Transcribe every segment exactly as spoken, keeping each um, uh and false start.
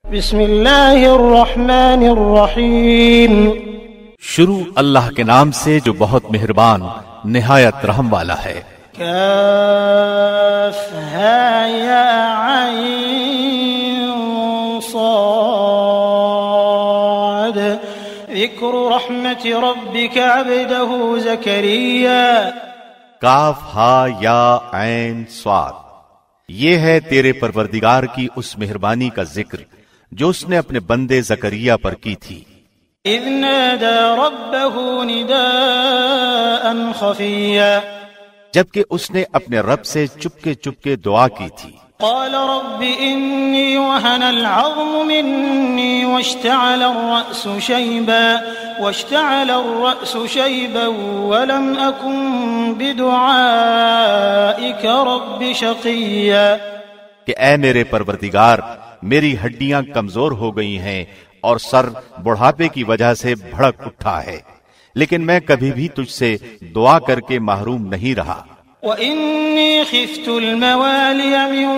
بسم اللہ الرحمن الرحیم، شروع اللہ کے نام سے جو بہت مہربان نہایت رحم والا ہے۔ کاف ہا یا عین صاد، ذکر رحمت ربک عبدہ زکریا۔ کاف ہا یا عین صاد، یہ ہے تیرے پروردگار کی اس مہربانی کا ذکر جو اس نے اپنے بندے زکریا پر کی تھی۔ اذ نادى ربه نداء خفيا، جبکہ اس نے اپنے رب سے چپکے چپکے دعا کی تھی۔ قال رب إني وهن العظم مني واشتعل الرأس شيبا واشتعل الرأس شيبا ولم أكن بدعائك رب شقيا، کہ اے میرے پروردگار میری ہڈیاں کمزور ہو گئی ہیں اور سر بڑھاپے کی وجہ سے بھڑک اٹھا ہے، لیکن میں کبھی بھی تجھ سے دعا کر کے محروم نہیں رہا۔ وَإِنِّي خِفْتُ الْمَوَالِيَ مِنْ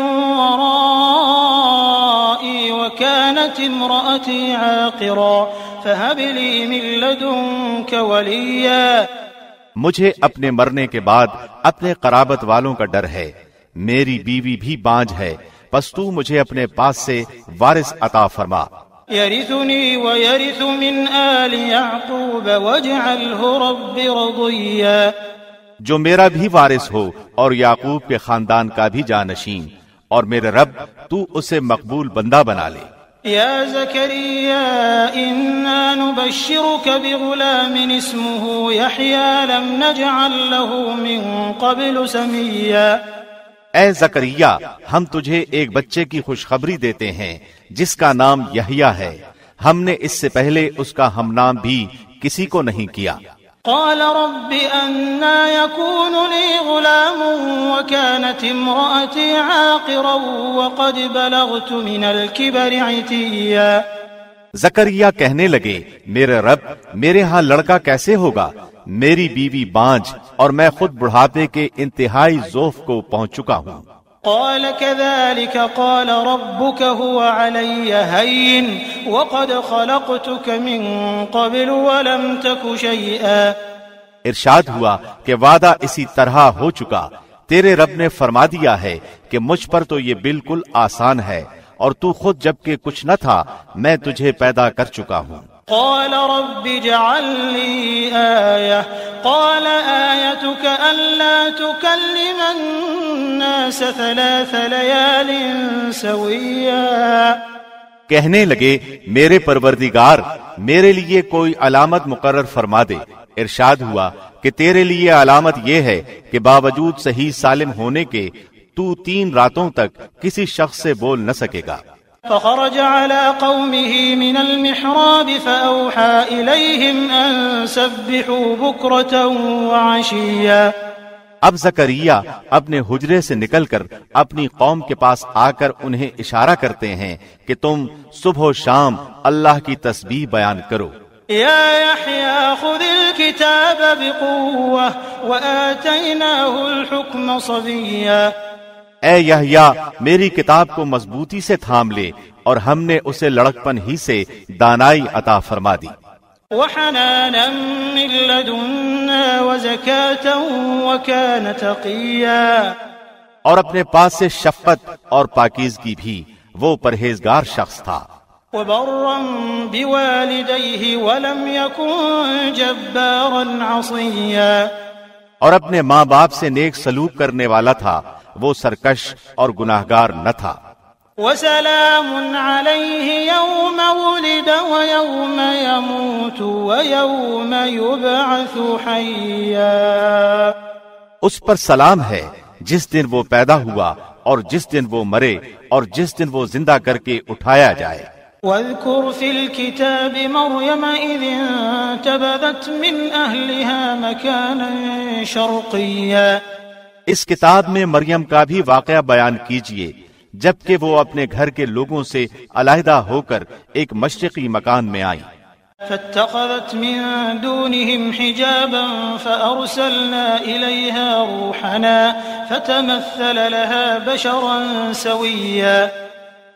وَرَائِي وَكَانَتِ امْرَأَتِي عَاقِرًا فَهَبْ لِي مِن لَّدُنكَ وَلِيًّا، مجھے اپنے مرنے کے بعد اپنے قرابت والوں کا ڈر ہے، میری بیوی بھی بانجھ ہے، پس تو مجھے اپنے پاس سے وارث عطا فرما۔ يرثني ويرث من آل يعقوب واجعله رب رضيا، جو میرا بھی وارث ہو اور یعقوب کے خاندان کا بھی جانشین، اور میرے رب تو اسے مقبول بندہ بنا لے۔ يا زكريا إنا نبشرك بغلام اسمه يحيى لم نجعل له من قبل سميا، اے زکریا ہم تجھے ایک بچے کی خوشخبری دیتے ہیں جس کا نام یحییٰ ہے، ہم نے اس سے پہلے اس کا ہم نام بھی کسی کو نہیں کیا۔ قال رب أنا يكون لي غلام وكانت امرأتي عاقرا وقد بلغت من الكبر عتيا، زکریا کہنے لگے میرے رب میرے ہاں لڑکا کیسے ہوگا، میری بیوی بانجھ اور میں خود بڑھاپے کے انتہائی ذوف کو پہنچ چکا ہوں۔ قال كذلك قال ربك هو علي هين وقد خلقتك من قبل ولم تك شيئا، ارشاد ہوا کہ وعدہ اسی طرح ہو چکا، تیرے رب نے فرما دیا ہے کہ مجھ پر تو یہ بالکل آسان ہے، اور تو خود جبکہ کچھ نہ تھا میں تجھے پیدا کر چکا ہوں۔ قال رب اجعل لي آية قال آيتك ألا تكلم الناس ثلاث ليال سويا، کہنے لگے میرے پروردگار میرے لیے کوئی علامت مقرر فرما دے۔ ارشاد ہوا کہ تیرے لیے علامت یہ ہے کہ باوجود صحیح سالم ہونے کے تو تین راتوں تک کسی شخص سے بول نہ سکے گا۔ فخرج على قومه من المحراب فأوحى إليهم أن سبحوا بكرة وعشيا، اب زکریا اپنے حجرے سے نکل کر اپنی قوم کے پاس آ کر انہیں اشارہ کرتے ہیں کہ تم صبح و شام اللہ کی تسبیح بیان کرو۔ يا يحيى خذ الكتاب بقوة وآتيناه الحكم صبيا، اے یحییٰ میری کتاب کو مضبوطی سے تھام لے، اور ہم نے اسے لڑکپن ہی سے دانائی عطا فرما دی۔ وحنانا من لدنا وزكاة وكان تقيا، اور اپنے پاس سے شفقت اور پاکیزگی بھی، وہ پرہیزگار شخص تھا۔ وبرا بوالديه ولم يكن جبارا عصيا، اور اپنے ماں باپ سے نیک سلوک کرنے والا تھا، وہ سرکش اور گناہگار نہ تھا۔ وسلام عليه يوم ولد ويوم يموت ويوم يبعث حيا، اس پر سلام ہے جس دن وہ پیدا ہوا اور جس دن وہ مرے اور جس دن وہ زندہ کر کے اٹھایا جائے۔ واذكر في الكتاب مريم إذ انتبذت من أهلها مكانا شرقيا، اس کتاب میں مریم کا بھی واقعہ بیان کیجئے جبکہ وہ اپنے گھر کے لوگوں سے علیحدہ ہو کر ایک مشرقی مکان میں آئی۔ فاتخذت من دونهم حجابا فأرسلنا إليها روحنا فتمثل لها بشرا سويا،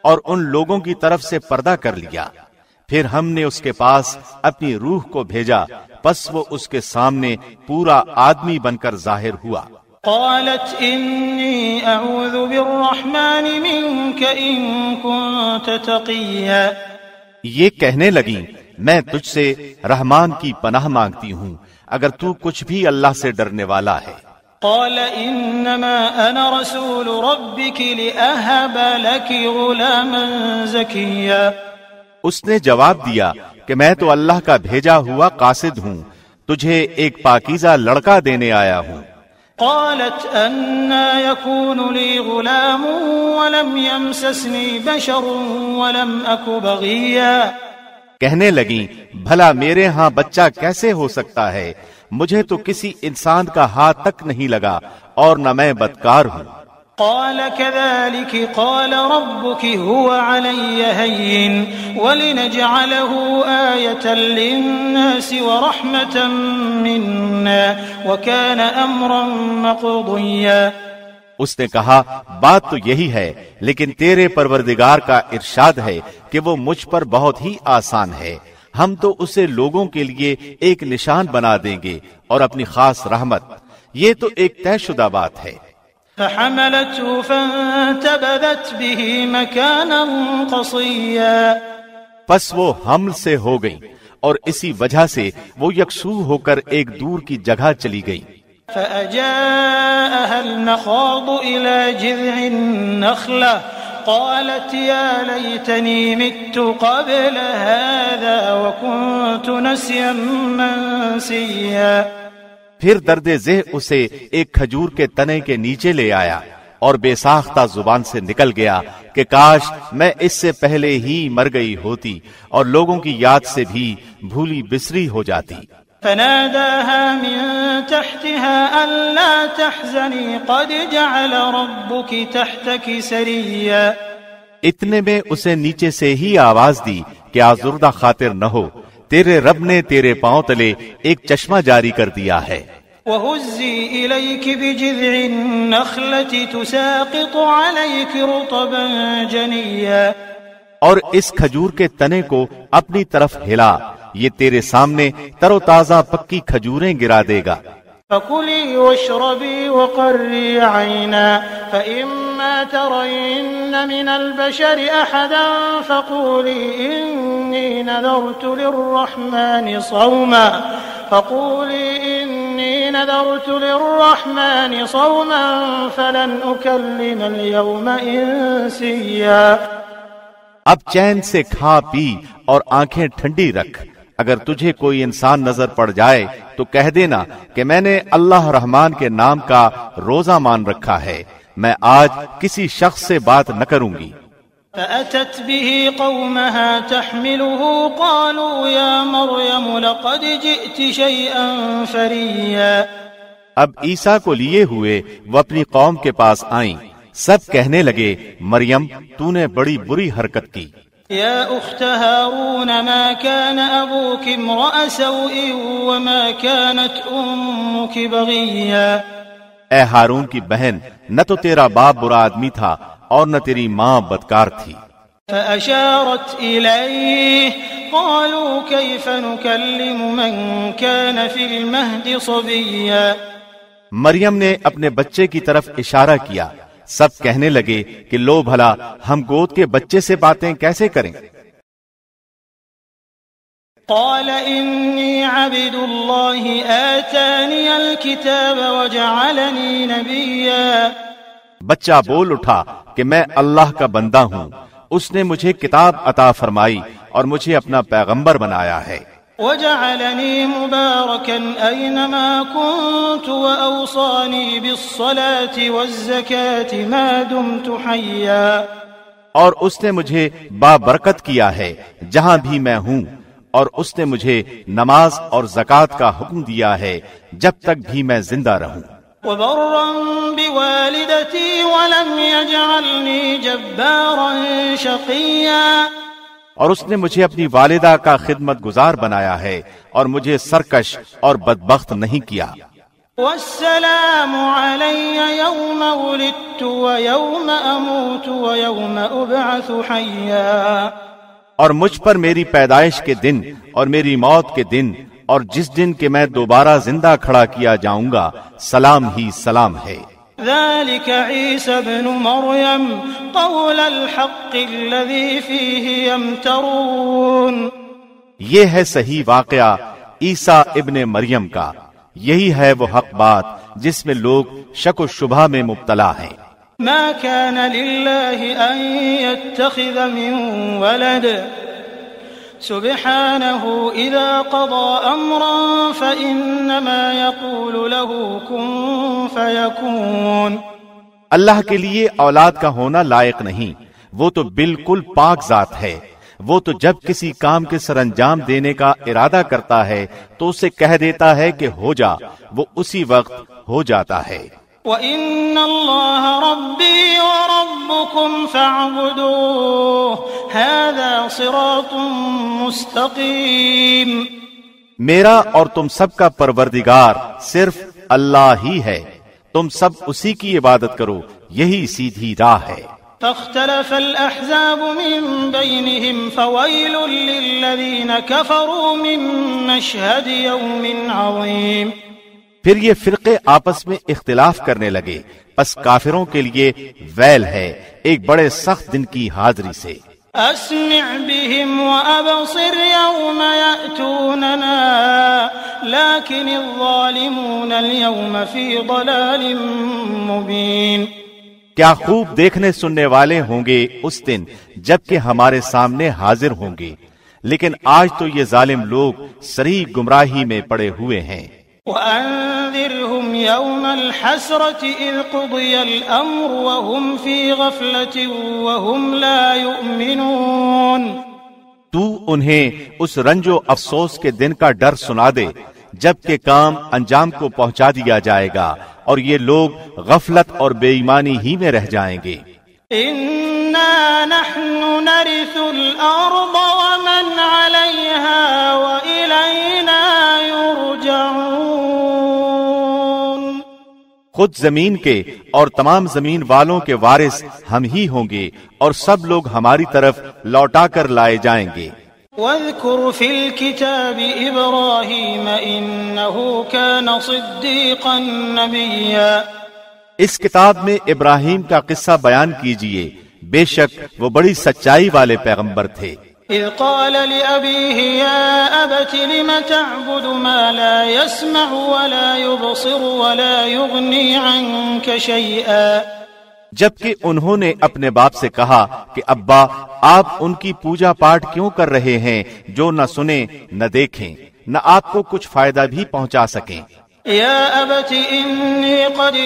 اور ان لوگوں کی طرف سے پردہ کر لیا. پھر ہم نے اس کے پاس اپنی روح کو بھیجا، پس وہ اس کے سامنے پورا آدمی بن کر ظاہر ہوا. قالت انی اعوذ بالرحمن منک ان کنت تقیا. یہ کہنے لگیں میں تجھ سے رحمان کی پناہ مانگتی ہوں اگر تو کچھ بھی اللہ سے ڈرنے والا ہے. قال انما انا رسول ربك لاهب لك غلاما زكيا. اس نے جواب دیا کہ میں تو اللہ کا بھیجا ہوا قاصد ہوں، تجھے ایک پاکیزہ لڑکا دینے آیا ہوں. قالت أنا يكون لي غلام ولم يمسسني بشر ولم أك بغيا. کہنے لگیں بھلا میرے ہاں بچہ کیسے ہو سکتا ہے، مجھے تو کسی انسان کا ہاتھ تک نہیں لگا اور نہ میں بدکار ہوں. قال كذلك قال ربك هو علي هين ولنجعله آية للناس ورحمة منا وكان أمرا مقضيا. اس نے کہا بات تو یہی ہے، لیکن تیرے پروردگار کا ارشاد ہے کہ وہ مجھ پر بہت ہی آسان ہے، ہم تو اسے لوگوں کے لیے ایک نشان بنا دیں گے اور اپنی خاص رحمت. یہ تو ایک طے شدہ بات ہے. فحملته فانتبذت به مكانا قصيا. پس وہ حمل سے ہو گئی اور اسی وجہ سے وہ یکسو ہو کر ایک دور کی جگہ چلی گئی. فأجاءها المخاض إلى جذع النخلة قالت يا ليتني مت قبل هذا وكنت نسيا منسيا. پھر درد ذہ اسے ایک کھجور کے تنے کے نیچے لے آیا اور بے ساختہ زبان سے نکل گیا کہ کاش میں اس سے پہلے ہی مر گئی ہوتی اور لوگوں کی یاد سے بھی بھولی بسری ہو جاتی. فناداها من تحتها ألا تحزني قد جعل ربك تحتك سريا. اتنے میں اسے نیچے سے ہی آواز دی کہ آزردہ خاطر نہ ہو، تیرے رب نے تیرے پاؤں تلے ایک چشمہ جاری کر دیا ہے. وَهُزِّي إِلَيْكِ بِجِذْعِ النَّخْلَةِ تُسَاقِطُ عَلَيْكِ رُطَبًا جَنِيًّا. اور اس کھجور کے تنے کو اپنی طرف ہلا، یہ تیرے سامنے تر و تازہ پکی کھجوریں گرا دے گا. فَكُلِي وَاشْرَبِي وَقَرِّي عَيْنًا فَإِمَّا تَرَيِنَّ مِنَ الْبَشَرِ أَحَدًا فَقُولِي إِنِّي نَذَرْتُ لِلرَّحْمَنِ صَوْمًا فَقُولِي إِنِّي نَذَرْتُ لِلرَّحْمَنِ صَوْمًا فَلَنْ أُكَلِّمَ الْيَوْمَ إِنسِيًّا. اب چین سے کھا پی اور آنکھیں ٹھنڈی رکھ. اگر تجھے کوئی انسان نظر پڑ جائے تو کہہ دینا کہ میں نے اللہ رحمان کے نام کا روزہ مان رکھا ہے، میں آج کسی شخص سے بات نہ کروں گی. فأتت به قومها تحمله قالوا يا مريم لقد جئت شيئا فريا. اب عیسیٰ کو لیے ہوئے وہ اپنی قوم کے پاس آئیں، سب کہنے لگے مریم تو نے بڑی بری حرکت کی. يا أخت هارون ما كان أبوك امرأ سوء وما كانت أمك بغيا. اے ہارون کی بہن، نہ تو تیرا باپ برا آدمی تھا اور نہ تیری ماں بدکار تھی. فأشارت إليه قالوا كيف نكلم من كان في المهد صبيا. مریم نے اپنے بچے کی طرف اشارہ کیا. سب کہنے لگے کہ لو بھلا ہم گود کے بچے سے باتیں کیسے کریں. قال إني عبد الله آتاني الكتاب وجعلني نبيا. بچہ بول اٹھا کہ میں اللہ کا بندہ ہوں، اس نے مجھے کتاب عطا فرمائی اور مجھے اپنا پیغمبر بنایا ہے. وجعلني مباركا أينما كنت وأوصاني بالصلاة والزكاة ما دمت حيا. اور اس نے مجھے بابرکت کیا ہے جہاں بھی میں ہوں، اور اس نے مجھے نماز اور زکوٰۃ کا حکم دیا ہے جب تک بھی میں زندہ رہوں. وبرا بوالدتي ولم يجعلني جبارا شقيا. اور اس نے مجھے اپنی والدہ کا خدمت گزار بنایا ہے اور مجھے سرکش اور بدبخت نہیں کیا. والسلام علی یوم ولدت ویوم اموت ویوم ابعث حیا، اور مجھ پر میری پیدائش کے دن اور میری موت کے دن اور جس دن کہ میں دوبارہ زندہ کھڑا کیا جاؤں گا سلام ہی سلام ہے۔ ذلك عیسی ابن مریم قول الحق الذی فیہ یمترون، یہ ہے صحیح واقعہ عیسیٰ ابن مریم کا، یہی ہے وہ حق بات جس میں لوگ شک و شبہ میں مبتلا ہیں۔ ما كان لله ان يتخذ من ولد سبحانه اذا قضى امرا فانما يقول له كن فيكون، اللہ کے لیے اولاد کا ہونا لائق نہیں، وہ تو بالکل پاک ذات ہے، وہ تو جب کسی کام کے سر انجام دینے کا ارادہ کرتا ہے تو اسے کہہ دیتا ہے کہ ہو جا، وہ اسی وقت ہو جاتا ہے۔ وَإِنَّ اللَّهَ رَبِّي وَرَبُّكُمْ فَاعْبُدُوهُ هَذَا صِرَاطٌ مُسْتَقِيمٌ، میرا اور تم سب کا پروردگار صرف اللہ ہی ہے، تم سب اسی کی عبادت کرو، یہی سیدھی راہ ہے۔ فاختلف الأحزاب من بينهم فويل للذين كفروا من مشهد يوم عظيم، پھر یہ فرقے آپس میں اختلاف کرنے لگے، پس کافروں کے لیے ویل ہے ایک بڑے سخت دن کی حاضری سے۔ اسمع بهم وابصر يوم يأتوننا لكن الظالمون اليوم في ضلال مبين، کیا خوب دیکھنے سننے والے ہوں گے اس دن جبکہ ہمارے سامنے حاضر ہوں گے، لیکن آج تو یہ ظالم لوگ صریح گمراہی میں پڑے ہوئے ہیں۔ وَأَنذِرْهُمْ يَوْمَ الْحَسْرَةِ إِذْ قُضِيَ الْأَمْرُ وَهُمْ فِي غَفْلَةٍ وَهُمْ لَا يُؤْمِنُونَ، تو انہیں اس رنج و افسوس کے دن کا ڈر سنا دے جبکہ کام انجام کو پہنچا دیا جائے گا اور یہ لوگ غفلت اور بے ایمانی ہی میں رہ جائیں گے۔ إِنَّا نَحْنُ نَرِثُ الْأَرْضَ وَمَنْ عَلَيْهَا وَإِلَيْنَا يُرْجَعُونَ، خود زمین کے اور تمام زمین والوں کے وارث ہم ہی ہوں گے اور سب لوگ ہماری طرف لوٹا کر لائے جائیں گے۔ واذكر في الكتاب إبراهيم إنه كان صديقا نبيا، اس کتاب میں ابراہیم کا قصہ بیان کیجئے، بے شک وہ بڑی سچائی والے پیغمبر تھے۔ إذ قال لأبيه يا أبت لم تعبد ما لا يسمع ولا يبصر ولا يغني عنك شيئا، جبکہ انہوں نے اپنے باپ سے کہا کہ ابا آپ ان کی پوجا پاٹ کیوں کر رہے ہیں جو نہ سنیں نہ دیکھیں نہ آپ کو کچھ فائدہ بھی پہنچا سکیں۔ یا ابت انی قد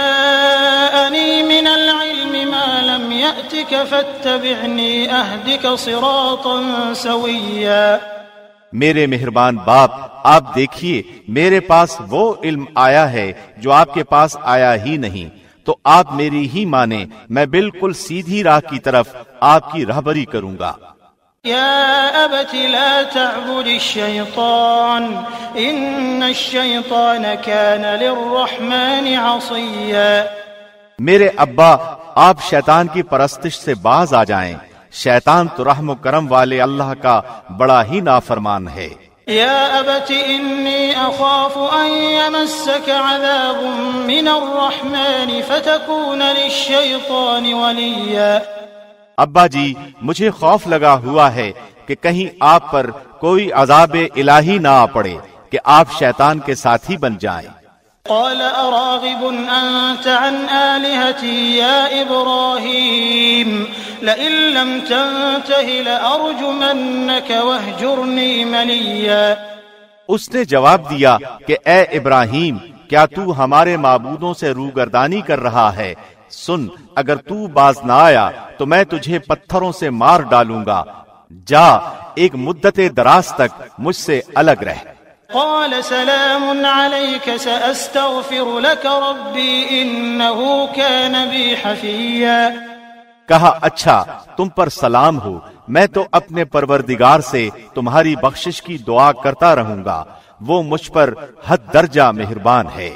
جاءنی من العلم ما لم یأتک فاتبعنی اہدک صراطا سویا، میرے مہربان باپ آپ دیکھیے میرے پاس وہ علم آیا ہے جو آپ کے پاس آیا ہی نہیں، تو آپ میری ہی مانیں، میں بالکل سیدھی راہ کی طرف آپ کی رہبری کروں گا۔ یا ابت لا تعبد الشیطان ان الشیطان کان للرحمن عصیا، میرے ابا آپ شیطان کی پرستش سے باز آ جائیں، شیطان تو رحم و کرم والے اللہ کا بڑا ہی نافرمان ہے۔ یا ابت انی اخاف ان یمسک عذاب من الرحمن فتکون للشیطان ولیا، ابا جی مجھے خوف لگا ہوا ہے کہ کہیں آپ پر کوئی عذاب الہی نہ آ پڑے کہ آپ شیطان کے ساتھی بن جائیں۔ قال اراغب انت عن آلهتي يا ابراهيم لئن لم تنته لارجمنك واهجرني مليا، اس نے جواب دیا کہ اے ابراہیم کیا تو ہمارے معبودوں سے روگردانی کر رہا ہے؟ سن اگر تو باز نہ آیا تو میں تجھے پتھروں سے مار ڈالوں گا، جا ایک مدت دراز تک مجھ سے الگ رہ۔ قال سلام عليك سأستغفر لك ربي إنه كان بي حفيا، کہا اچھا تم پر سلام ہو، میں تو اپنے پروردگار سے تمہاری بخشش کی دعا کرتا رہوں گا، وہ مجھ پر حد درجہ مہربان ہے۔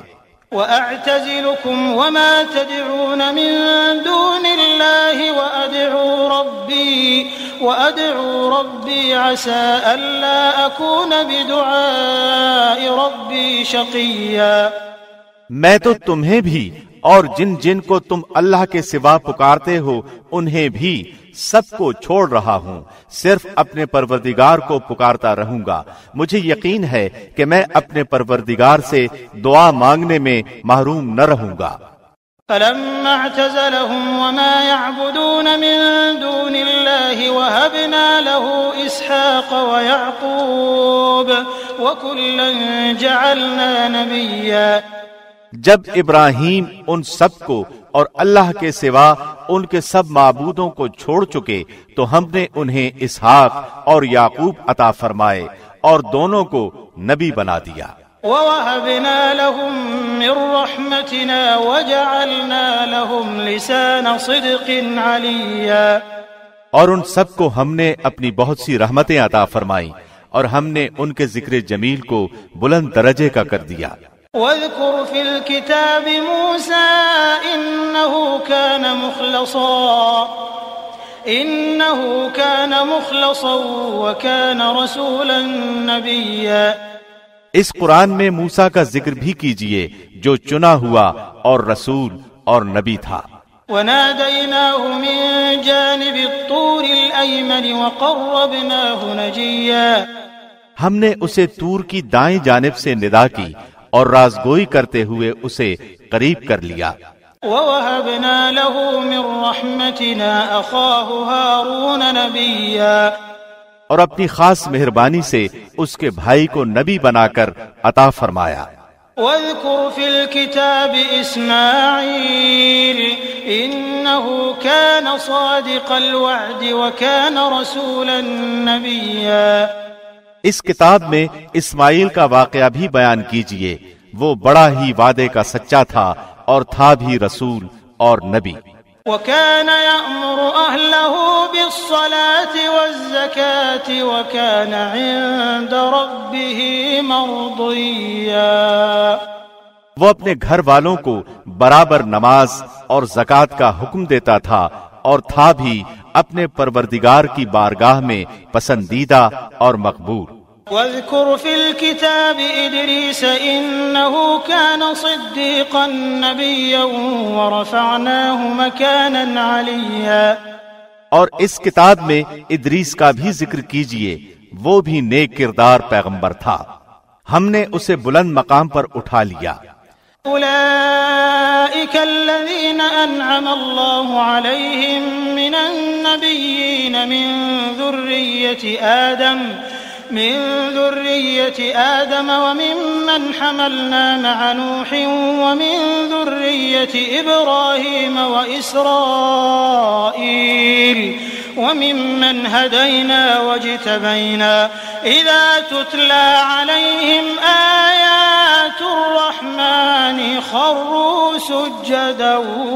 وأعتزلكم وما تدعون من دون الله وأدعو ربي وأدعو ربي عسى ألا أكون بدعاء ربي شقيا۔ میں تو تمہیں بھی اور جن جن کو تم اللہ کے سوا پکارتے ہو انہیں بھی سب کو چھوڑ رہا ہوں، صرف اپنے پروردگار کو پکارتا رہوں گا۔ مجھے یقین ہے کہ میں اپنے پروردگار سے دعا مانگنے میں محروم نہ رہوں گا۔ فلما اعتزلهم وما يعبدون من دون الله وهبنا له إسحاق ويعقوب وكلا جعلنا نبيا۔ جب ابراہیم ان سب کو اور اللہ کے سوا ان کے سب معبودوں کو چھوڑ چکے تو ہم نے انہیں اسحاق اور یعقوب عطا فرمائے اور دونوں کو نبی بنا دیا۔ وَوَهَبْنَا لَهُم مِّن رَّحْمَتِنَا وَجَعَلْنَا لَهُمْ لِسَانَ صِدْقٍ عَلِيًّا۔ اور ان سب کو ہم نے اپنی بہت سی رحمتیں عطا فرمائیں اور ہم نے ان کے ذکر جمیل کو بلند درجے کا کر دیا۔ واذكر في الكتاب موسى إنه كان مخلصا إنه كان مخلصا وكان رسولا نبيا۔ اس قرآن میں موسیٰ کا ذکر بھی کیجئے جو چنا ہوا اور رسول اور نبی تھا۔ وناديناه من جانب الطور الأيمن وقربناه نجيا۔ ہم نے اسے طور کی دائیں جانب سے ندا کی اور رازگوئی کرتے ہوئے اسے قریب کر لیا۔ وَوَهَبْنَا لَهُ مِن رَّحْمَتِنَا أَخَاهُ هَارُونَ نَبِيًّا۔ اور اپنی خاص مہربانی سے اس کے بھائی کو نبی بنا کر عطا فرمایا۔ وَاذْكُرْ فِي الْكِتَابِ إِسْمَاعِيلَ إِنَّهُ كَانَ صَادِقَ الْوَعْدِ وَكَانَ رَسُولًا نَبِيًّا۔ اس کتاب میں اسماعیل کا واقعہ بھی بیان کیجئے، وہ بڑا ہی وعدے کا سچا تھا اور تھا بھی رسول اور نبی۔ وَكَانَ يَأْمُرُ أَهْلَهُ بِالصَّلَاةِ وَالزَّكَاةِ وَكَانَ عِندَ رَبِّهِ مَرْضِيًّا۔ وہ اپنے گھر والوں کو برابر نماز اور زکوٰۃ کا حکم دیتا تھا اور تھا بھی اپنے پروردگار کی بارگاہ میں پسندیدہ اور مقبول۔ واذكر في الكتاب إدريس إنه كان صديقا نبيا ورفعناه مكانا عليا۔ اور اس کتاب میں ادریس کا بھی ذکر کیجئے، وہ بھی نیک کردار پیغمبر تھا، ہم نے اسے بلند مقام پر اٹھا لیا۔ أولئك الذين أنعم الله عليهم من النبيين من ذرية آدم من ذرية آدم وممن حملنا مع نوح ومن ذرية إبراهيم وإسرائيل وممن هدينا واجتبينا إذا تتلى عليهم آيات الرحمن خروا سجدا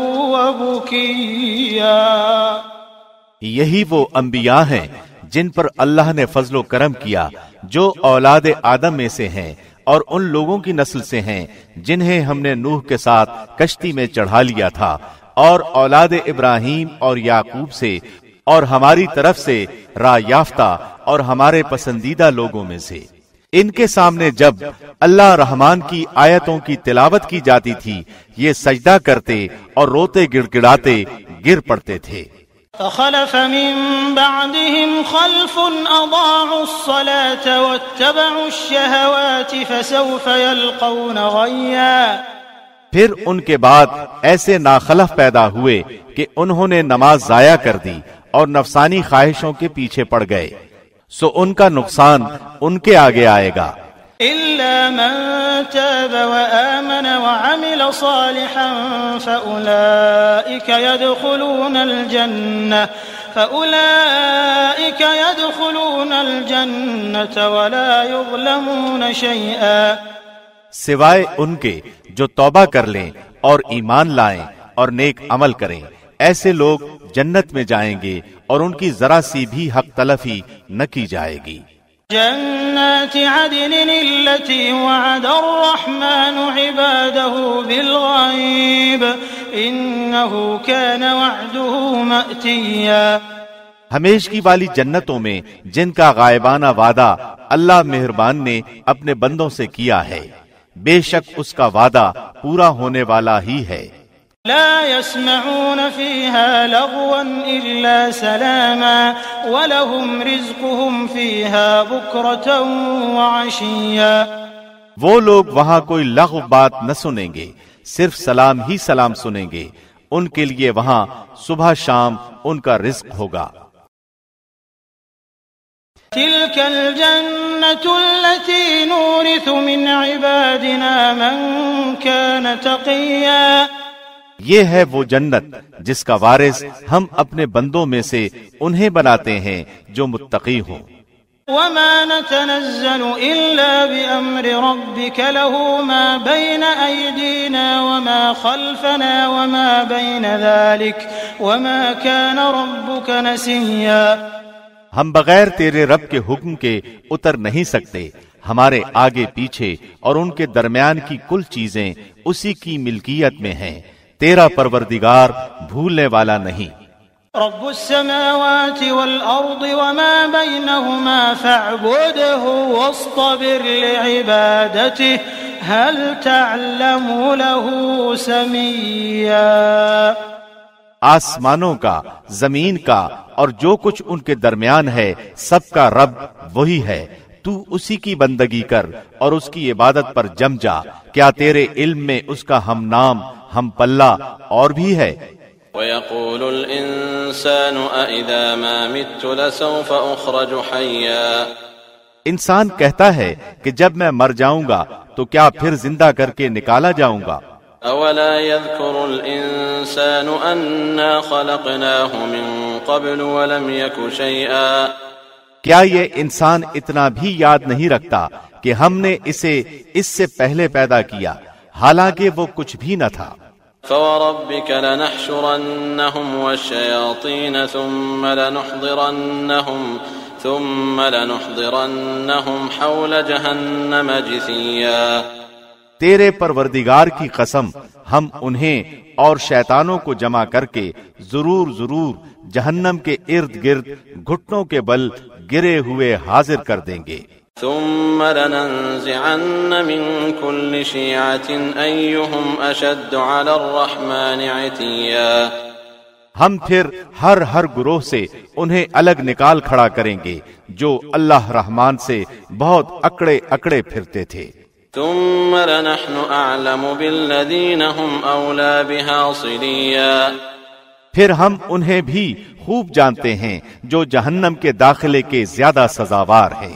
وبكيا۔ یہی وہ انبیاء ہیں جن پر اللہ نے فضل و کرم کیا، جو اولاد آدم میں سے ہیں اور ان لوگوں کی نسل سے ہیں جنہیں ہم نے نوح کے ساتھ کشتی میں چڑھا لیا تھا، اور اولاد ابراہیم اور یعقوب سے، اور ہماری طرف سے راہ یافتہ اور ہمارے پسندیدہ لوگوں میں سے۔ ان کے سامنے جب اللہ رحمان کی آیتوں کی تلاوت کی جاتی تھی یہ سجدہ کرتے اور روتے گڑ گڑاتے گر پڑتے تھے۔ فخلف من بعدهم خلف اضاعوا الصلاة واتبعوا الشهوات فسوف يلقون غيا۔ پھر ان کے بعد ایسے ناخلف پیدا ہوئے کہ انہوں نے نماز ضائع کر دی اور نفسانی خواہشوں کے پیچھے پڑ گئے، سو ان کا نقصان ان کے آگے آئے گا۔ إلا من تاب وآمن وعمل صالحا فأولئك يدخلون الجنة فأولئك يدخلون الجنة ولا يظلمون شيئا۔ سوائے ان کے جو توبہ کر لیں اور ایمان لائیں اور نیک عمل کریں، ایسے لوگ جنت میں جائیں گے اور ان کی ذرا سی بھی حق تلفی نہ کی جائے گی۔ جنات عدن التي وعد الرحمن عباده بالغيب إنه كان وعده مأتيا۔ ہمیشگی والی جنتوں میں جن کا غائبانہ وعدہ اللہ مہربان نے اپنے بندوں سے کیا ہے، بے شک اس کا وعدہ پورا ہونے والا ہی ہے۔ لا يسمعون فيها لغوا إلا سلاما ولهم رزقهم فيها بكرة وعشيا۔ وہ لوگ وہاں کوئی لغو بات نہ سنیں گے، صرف سلام ہی سلام سنیں گے، ان کے لیے وہاں صبح شام ان کا رزق ہوگا۔ تلك الجنة التي نورث من عبادنا من كان تقيا۔ یہ ہے وہ جنت جس کا وارث ہم اپنے بندوں میں سے انہیں بناتے ہیں جو متقی ہوں۔ وما نتنزل إلا بأمر ربك له ما بين أيدينا وما خلفنا وما بين ذلك وما كان ربك نسيا۔ ہم بغیر تیرے رب کے حکم کے اتر نہیں سکتے، ہمارے آگے پیچھے اور ان کے درمیان کی کل چیزیں اسی کی ملکیت میں ہیں، تیرا پروردگار بھولنے والا نہیں۔ رب السماوات والأرض وما بينهما فاعبده واصطبر لعبادته هل تعلم له سميا۔ آسمانوں کا، زمین کا اور جو کچھ ان کے درمیان ہے، سب کا رب وہی ہے، تو اسی کی بندگی کر اور اس کی عبادت پر جم جا، کیا تیرے علم میں اس کا ہم نام ہم پلہ اور بھی ہے؟ وَيَقُولُ الْإِنسَانُ أَإِذَا مَا مِتُّ لَسَوْفَ أُخْرَجُ حَيًّا۔ انسان کہتا ہے کہ جب میں مر جاؤں گا تو کیا پھر زندہ کر کے نکالا جاؤں گا؟ أَوَلَا يَذْكُرُ الْإِنسَانُ أَنَّا خَلَقْنَاهُ مِن قَبْلُ وَلَمْ يَكُ شَيْئًا۔ کیا یہ انسان اتنا بھی یاد نہیں رکھتا کہ ہم نے اسے اس سے پہلے پیدا کیا حالانکہ وہ کچھ بھی نہ تھا؟ فَوَرَبِّكَ لَنَحْشُرَنَّهُمْ وَالشَّيَاطِينَ ثُمَّ لَنُحْضِرَنَّهُمْ ثُمَّ لَنُحْضِرَنَّهُمْ حَوْلَ جَهَنَّمَ جِثِيًّا۔ تیرے پروردگار کی قسم، ہم انہیں اور شیطانوں کو جمع کر کے ضرور ضرور جہنم کے ارد گرد گھٹنوں کے بل گرے ہوئے حاضر کر دیں گے۔ ثم لننزعن من كل شيعة أيهم أشد على الرحمن عتيا۔ ہم پھر ہر ہر گروہ سے انہیں الگ نکال کھڑا کریں گے جو اللہ رحمان سے بہت اکڑے اکڑے پھرتے تھے۔ ثم لنحن أعلم بالذين هم أولى بها صليا۔ پھر ہم انہیں بھی خوب جانتے ہیں جو جہنم کے داخلے کے زیادہ سزاوار ہیں۔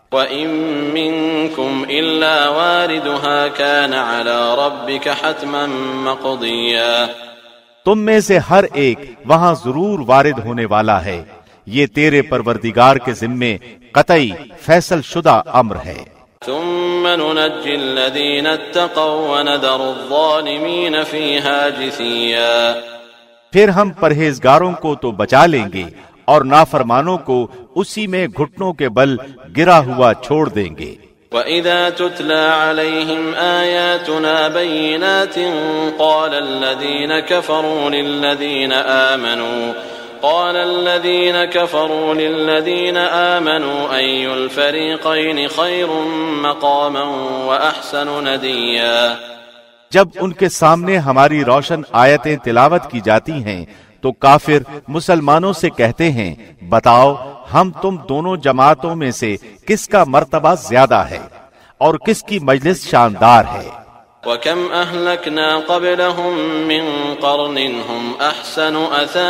وَإِن مِّنكُمْ إِلَّا وَارِدُهَا كَانَ عَلَى رَبِّكَ حَتْمًا مَّقْضِيًّا۔ تم میں سے ہر ایک وہاں ضرور وارد ہونے والا ہے، یہ تیرے پروردگار کے ذمے قطعی فیصل شدہ امر ہے۔ ثُمَّ نُنَجِّي الَّذِينَ اتَّقَوْا وَنَذَرُ الظَّالِمِينَ فِيهَا جِثِيًّا۔ پھر ہم پرہیزگاروں کو تو بچا لیں گے اور نافرمانوں کو اسی میں گھٹنوں کے بل گرا ہوا چھوڑ دیں گے۔ وَإِذَا تُتْلَى عَلَيْهِمْ آيَاتُنَا بَيِّنَاتٍ قَالَ الَّذِينَ كَفَرُوا لِلَّذِينَ آمَنُوا قَالَ الَّذِينَ كَفَرُوا لِلَّذِينَ آمَنُوا أَيُّ الْفَرِيقَيْنِ خَيْرٌ مَّقَامًا وَأَحْسَنُ نَدِيًّا۔ جب ان کے سامنے ہماری روشن آیتیں تلاوت کی جاتی ہیں تو کافر مسلمانوں سے کہتے ہیں، بتاؤ ہم تم دونوں جماعتوں میں سے کس کا مرتبہ زیادہ ہے اور کس کی مجلس شاندار ہے۔ وَكَمْ أَهْلَكْنَا قَبْلَهُمْ مِنْ قَرْنٍ هُمْ أَحْسَنُ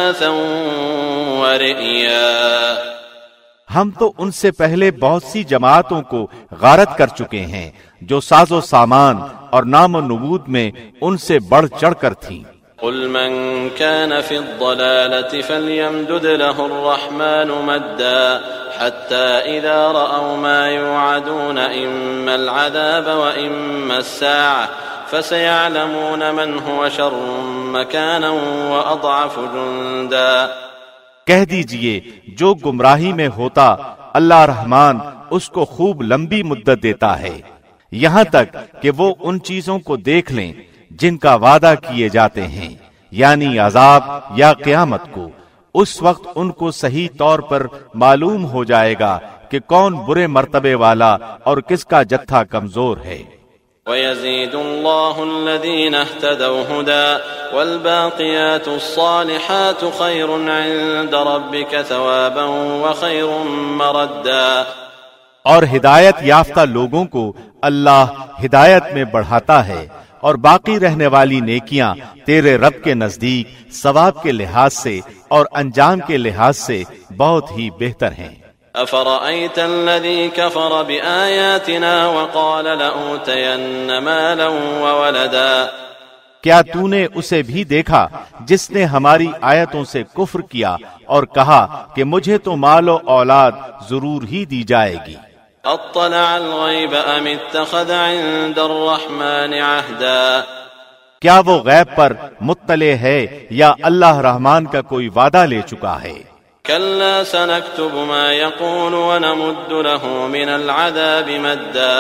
أَثَاثًا وَرِئْيًا۔ ہم تو ان سے پہلے بہت سی جماعتوں کو غارت کر چکے ہیں جو ساز و سامان اور نام و نبوت میں ان سے بڑھ چڑھ کر تھیں۔ قل من كان في الضلالة فليمدد له الرحمن مدا حتى إذا رأوا ما يوعدون إما العذاب وإما الساعة فسيعلمون من هو شر مكانا وأضعف جندا۔ کہہ دیجئے جو گمراہی میں ہوتا اللہ رحمان اس کو خوب لمبی مدت دیتا ہے، یہاں تک کہ وہ ان چیزوں کو دیکھ لیں جن کا وعدہ کیے جاتے ہیں، یعنی عذاب یا قیامت کو۔ اس وقت ان کو صحیح طور پر معلوم ہو جائے گا کہ کون برے مرتبے والا اور کس کا جتھا کمزور ہے۔ وَيَزِيدُ اللَّهُ الَّذِينَ اهْتَدَوْا هُدًى وَالْبَاقِيَاتُ الصَّالِحَاتُ خَيْرٌ عِندَ رَبِّكَ ثَوَابًا وَخَيْرٌ مَّرَدًّا۔ اور ہدایت یافتہ لوگوں کو اللہ ہدایت میں بڑھاتا ہے، اور باقی رہنے والی نیکیاں تیرے رب کے نزدیک ثواب کے لحاظ سے اور انجام کے لحاظ سے بہت ہی بہتر ہیں۔ أَفَرَأَيْتَ الَّذِي كَفَرَ بِآيَاتِنَا وَقَالَ لَأُوتَيَنَّ مَالًا وَوَلَدًا۔ کیا تو نے اسے بھی دیکھا جس نے ہماری آیتوں سے کفر کیا اور کہا کہ مجھے تو مال و اولاد ضرور ہی دی جائے گی؟ اطلع الغیب ام اتخذ عند الرحمن عہدا۔ کیا وہ غیب پر مطلع ہے یا اللہ رحمان کا کوئی وعدہ لے چکا ہے؟ کلا سنکتب ما یقول ونمد له من العذاب مدا۔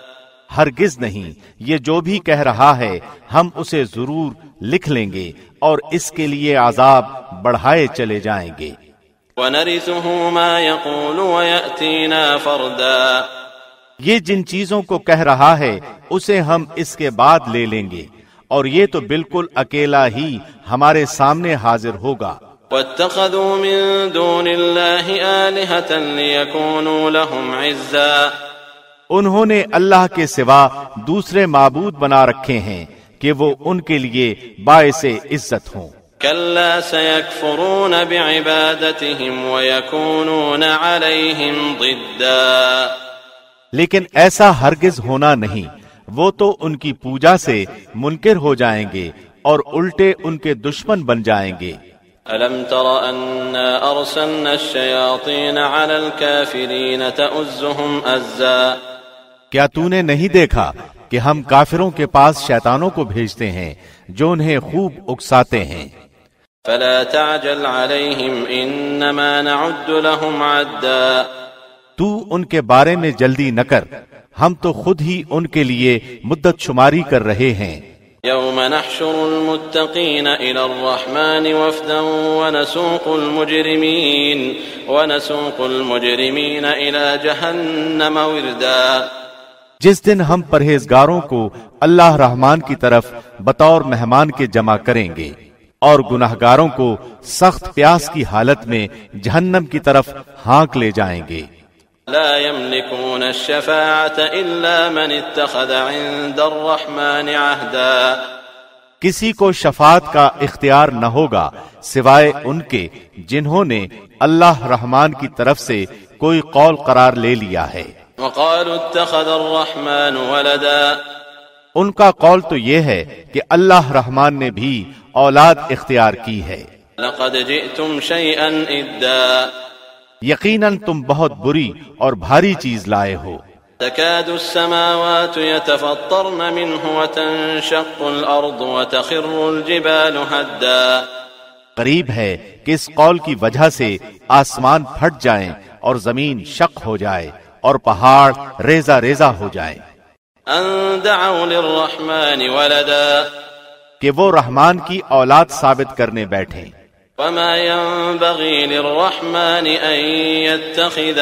ہرگز نہیں، یہ جو بھی کہہ رہا ہے ہم اسے ضرور لکھ لیں گے اور اس کے لیے عذاب بڑھائے چلے جائیں گے۔ وَنَرِثُهُ مَا يَقُولُ وَيَأْتِينَا فَرْدًا۔ یہ جن چیزوں کو کہہ رہا ہے اسے ہم اس کے بعد لے لیں گے، اور یہ تو بالکل اکیلا ہی ہمارے سامنے حاضر ہوگا۔ وَاتَّخَذُوا مِن دُونِ اللَّهِ آلِهَةً لِيَكُونُوا لَهُمْ عِزًّا۔ انہوں نے اللہ کے سوا دوسرے معبود بنا رکھے ہیں کہ وہ ان کے لیے باعث عزت ہوں۔ كلا سيكفرون بعبادتهم ويكونون عليهم ضدا۔ لیکن ایسا ہرگز ہونا نہیں، وہ تو ان کی پوجا سے منکر ہو جائیں گے اور الٹے ان کے دشمن بن جائیں گے۔ ألم تر أنا أرسلنا الشياطين على الكافرين تؤزهم أزا۔ کیا تو نے نہیں دیکھا کہ ہم کافروں کے پاس شیطانوں کو بھیجتے ہیں جو انہیں خوب اکساتے ہیں؟ فلا تعجل عليهم انما نعد لهم عدا۔ تو ان کے بارے میں جلدی نہ کر، ہم تو خود ہی ان کے لیے مدت شماری کر رہے ہیں۔ يوم نحشر المتقين الى الرحمن وفدا ونسوق المجرمين ونسوق المجرمين الى جهنم وردا۔ جس دن ہم پرہیزگاروں کو اللہ رحمان کی طرف بطور مہمان کے جمع کریں گے اور گناہگاروں کو سخت پیاس کی حالت میں جہنم کی طرف ہانک لے جائیں گے۔ لا يملكون الشفاعة الا من اتخذ عند الرحمن عهدا۔ کسی کو شفاعت کا اختیار نہ ہوگا سوائے ان کے جنہوں نے اللہ رحمان کی طرف سے کوئی قول قرار لے لیا ہے۔ وقالوا اتخذ الرحمن ولدا۔ ان کا قول تو یہ ہے کہ اللہ رحمان نے بھی اولاد اختیار کی ہے۔ لقد جئتم شيئا ادا۔ یقیناً تم بہت بری اور بھاری چیز لائے ہو۔ تكاد السماوات يتفطرن منه وتنشق الأرض وتخر الجبال هدا۔ قریب ہے کہ اس قول کی وجہ سے آسمان پھٹ جائیں اور زمین شق ہو جائے اور پہاڑ ریزہ ریزہ ہو جائیں۔ ان دعوا للرحمن ولدا۔ کہ وہ رحمان کی اولاد ثابت کرنے بیٹھیں۔ وما ينبغي للرحمن ان يتخذ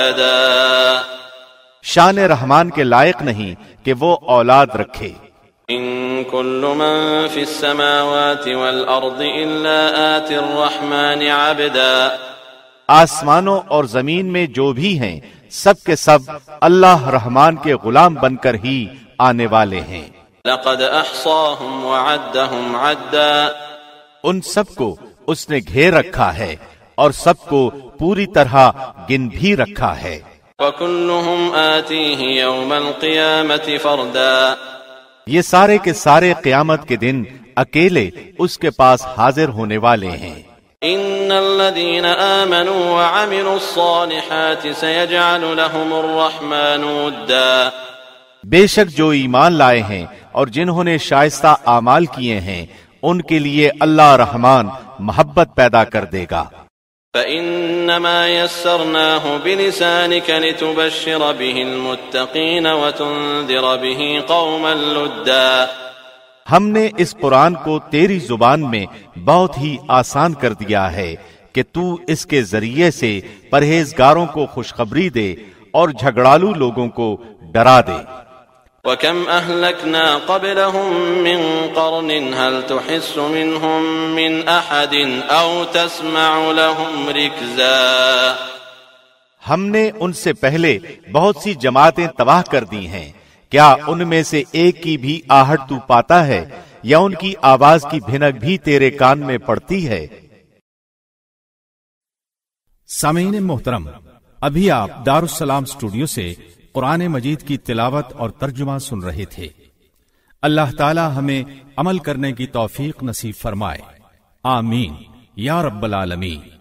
ولدا۔ شان رحمان کے لائق نہیں کہ وہ اولاد رکھے۔ ان كل من في السماوات والارض الا آتي الرحمن عبدا۔ آسمانوں اور زمین میں جو بھی ہیں سب کے سب اللہ رحمان کے غلام بن کر ہی آنے والے ہیں۔ لقد احصاهم وعدهم عدا۔ ان سب کو اس نے گھیر رکھا ہے اور سب کو پوری طرح گن بھی رکھا ہے۔ وكلهم آتيه يوم القيامة فردا۔ یہ سارے کے سارے قیامت کے دن اکیلے اس کے پاس حاضر ہونے والے ہیں۔ ان الذين آمنوا وعملوا الصالحات سيجعل لهم الرحمن ودا۔ بے شک جو ایمان لائے ہیں اور جنہوں نے شائستہ اعمال کیے ہیں ان کے لیے اللہ رحمان محبت پیدا کر دے گا۔ فإنما يسرناه بلسانك لتبشر به المتقين وتنذر به قوما لدا ہم نے اس قرآن کو تیری زبان میں بہت ہی آسان کر دیا ہے کہ تو اس کے ذریعے سے پرہیزگاروں کو خوشخبری دے اور جھگڑالو لوگوں کو ڈرا دے۔ وَكَمْ أَهْلَكْنَا قَبْلَهُمْ مِنْ قَرْنٍ هَلْ تُحِسُّ مِنْهُمْ مِنْ أَحَدٍ أَوْ تَسْمَعُ لَهُمْ رِكْزًا ہم نے ان سے پہلے بہت سی جماعتیں تباہ کر دی ہیں، کیا ان میں سے ایک کی بھی آہٹ تو پاتا ہے یا ان کی آواز کی بھنک بھی تیرے کان میں پڑتی ہے؟ سامعین محترم، ابھی آپ دارالسلام اسٹوڈیو سے قرآن مجید کی تلاوت اور ترجمہ سن رہے تھے۔ اللہ تعالی ہمیں عمل کرنے کی توفیق نصیب فرمائے، آمین یا رب العالمین۔